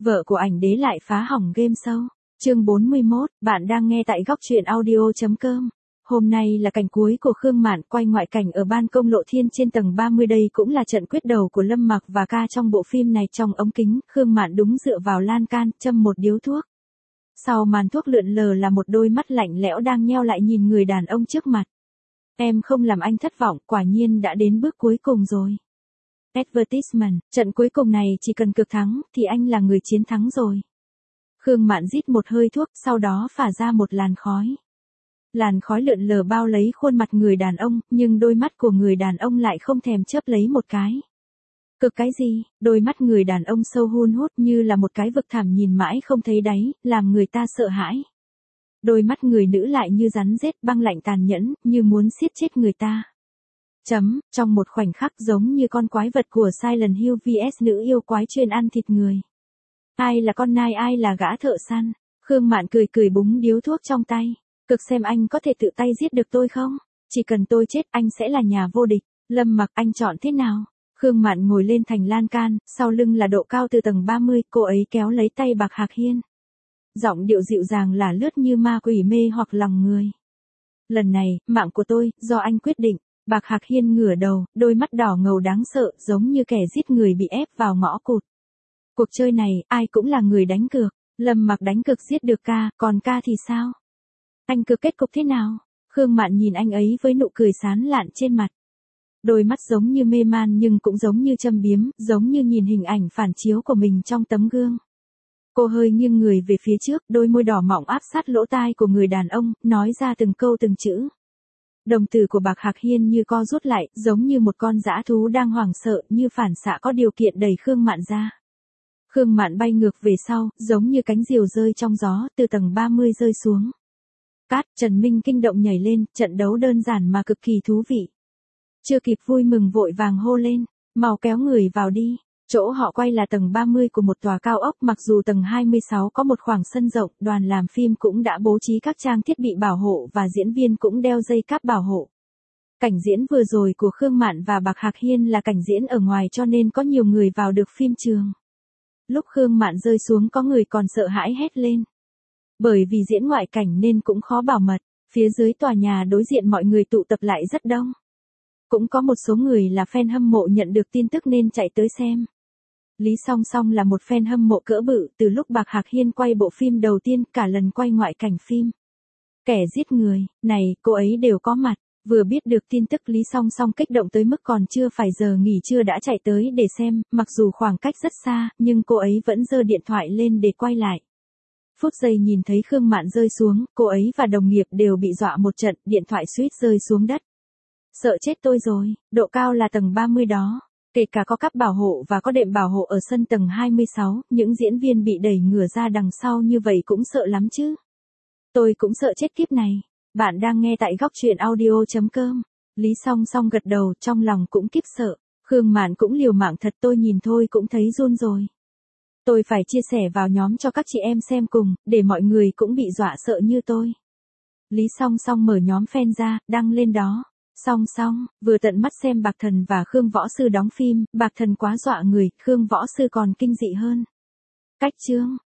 Vợ của ảnh đế lại phá hỏng game show. Chương 41, bạn đang nghe tại góc truyện audio.com. Hôm nay là cảnh cuối của Khương Mạn quay ngoại cảnh ở ban công Lộ Thiên trên tầng 30, đây cũng là trận quyết đầu của Lâm Mặc và Ca trong bộ phim này. Trong ống kính, Khương Mạn đúng dựa vào lan can, châm một điếu thuốc. Sau màn thuốc lượn lờ là một đôi mắt lạnh lẽo đang nheo lại nhìn người đàn ông trước mặt. Em không làm anh thất vọng, quả nhiên đã đến bước cuối cùng rồi. Advertisement, trận cuối cùng này chỉ cần cực thắng thì anh là người chiến thắng rồi. Khương Mạn rít một hơi thuốc, sau đó phả ra một làn khói. Làn khói lượn lờ bao lấy khuôn mặt người đàn ông, nhưng đôi mắt của người đàn ông lại không thèm chớp lấy một cái. Cực cái gì? Đôi mắt người đàn ông sâu hun hút như là một cái vực thẳm nhìn mãi không thấy đáy, làm người ta sợ hãi. Đôi mắt người nữ lại như rắn rết băng lạnh tàn nhẫn, như muốn siết chết người ta. Trong một khoảnh khắc giống như con quái vật của Silent Hill vs nữ yêu quái chuyên ăn thịt người. Ai là con nai ai là gã thợ săn? Khương Mạn cười cười búng điếu thuốc trong tay. Cực xem anh có thể tự tay giết được tôi không? Chỉ cần tôi chết anh sẽ là nhà vô địch. Lâm Mặc, anh chọn thế nào? Khương Mạn ngồi lên thành lan can, sau lưng là độ cao từ tầng 30, cô ấy kéo lấy tay Bạc Hạc Hiên. Giọng điệu dịu dàng là lướt như ma quỷ mê hoặc lòng người. Lần này, mạng của tôi, do anh quyết định. Bạc Hạc Hiên ngửa đầu, đôi mắt đỏ ngầu đáng sợ, giống như kẻ giết người bị ép vào ngõ cụt. Cuộc chơi này, ai cũng là người đánh cược. Lâm Mặc đánh cược giết được Ca, còn Ca thì sao? Anh cược kết cục thế nào? Khương Mạn nhìn anh ấy với nụ cười sán lạn trên mặt. Đôi mắt giống như mê man nhưng cũng giống như châm biếm, giống như nhìn hình ảnh phản chiếu của mình trong tấm gương. Cô hơi nghiêng người về phía trước, đôi môi đỏ mọng áp sát lỗ tai của người đàn ông, nói ra từng câu từng chữ. Đồng tử của Bạc Hạc Hiên như co rút lại, giống như một con dã thú đang hoảng sợ, như phản xạ có điều kiện đẩy Khương Mạn ra. Khương Mạn bay ngược về sau, giống như cánh diều rơi trong gió, từ tầng 30 rơi xuống. Cát, Trần Minh kinh động nhảy lên, trận đấu đơn giản mà cực kỳ thú vị. Chưa kịp vui mừng vội vàng hô lên, mau kéo người vào đi. Chỗ họ quay là tầng 30 của một tòa cao ốc, mặc dù tầng 26 có một khoảng sân rộng, đoàn làm phim cũng đã bố trí các trang thiết bị bảo hộ và diễn viên cũng đeo dây cáp bảo hộ. Cảnh diễn vừa rồi của Khương Mạn và Bạc Hạc Hiên là cảnh diễn ở ngoài cho nên có nhiều người vào được phim trường. Lúc Khương Mạn rơi xuống có người còn sợ hãi hét lên. Bởi vì diễn ngoại cảnh nên cũng khó bảo mật, phía dưới tòa nhà đối diện mọi người tụ tập lại rất đông. Cũng có một số người là fan hâm mộ nhận được tin tức nên chạy tới xem. Lý Song Song là một fan hâm mộ cỡ bự, từ lúc Bạc Hạc Hiên quay bộ phim đầu tiên cả lần quay ngoại cảnh phim. Kẻ giết người, này, cô ấy đều có mặt, vừa biết được tin tức Lý Song Song kích động tới mức còn chưa phải giờ nghỉ trưa đã chạy tới để xem, mặc dù khoảng cách rất xa, nhưng cô ấy vẫn giơ điện thoại lên để quay lại. Phút giây nhìn thấy Khương Mạn rơi xuống, cô ấy và đồng nghiệp đều bị dọa một trận, điện thoại suýt rơi xuống đất. Sợ chết tôi rồi, độ cao là tầng 30 đó. Kể cả có cáp bảo hộ và có đệm bảo hộ ở sân tầng 26, những diễn viên bị đẩy ngửa ra đằng sau như vậy cũng sợ lắm chứ. Tôi cũng sợ chết kiếp này. Bạn đang nghe tại góc truyện audio.com. Lý Song Song gật đầu, trong lòng cũng kiếp sợ. Khương Mạn cũng liều mạng thật, tôi nhìn thôi cũng thấy run rồi. Tôi phải chia sẻ vào nhóm cho các chị em xem cùng, để mọi người cũng bị dọa sợ như tôi. Lý Song Song mở nhóm fan ra, đăng lên đó. Song Song, vừa tận mắt xem Bạc Thần và Khương Võ Sư đóng phim, Bạc Thần quá dọa người, Khương Võ Sư còn kinh dị hơn. Cách chương,